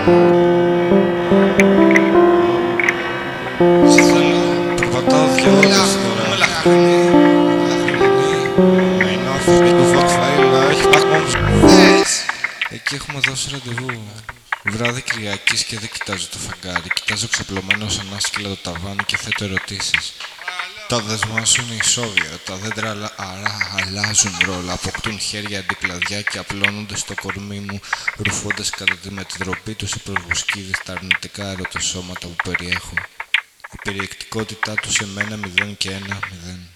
Σε θέλω. Περπατάω δυο ώρες τώρα. Είμαι λαχανή. Είναι όρθιος και του Foxfire. Έχει πάχμα όμως. Εκεί έχουμε δώσει ραντεβού. Βράδυ Κυριακής και δεν κοιτάζω το φεγγάρι. Κοιτάζω ξαπλωμένο σαν άσκυλα το ταβάνι και θέτω ερωτήσεις. Τα δεσμά σου είναι ισόβια. Τα δέντρα αλλάζουν ρόλα. Αποκτούν χέρια αντικλαδιά και απλώνονται στο κορμί μου, ρουφώντας κατά τη μετατροπή τους οι προβουσκίδες τα αρνητικά ερωτοσώματα που περιέχω. Η περιεκτικότητά τους σε μένα 0 και 1, 0.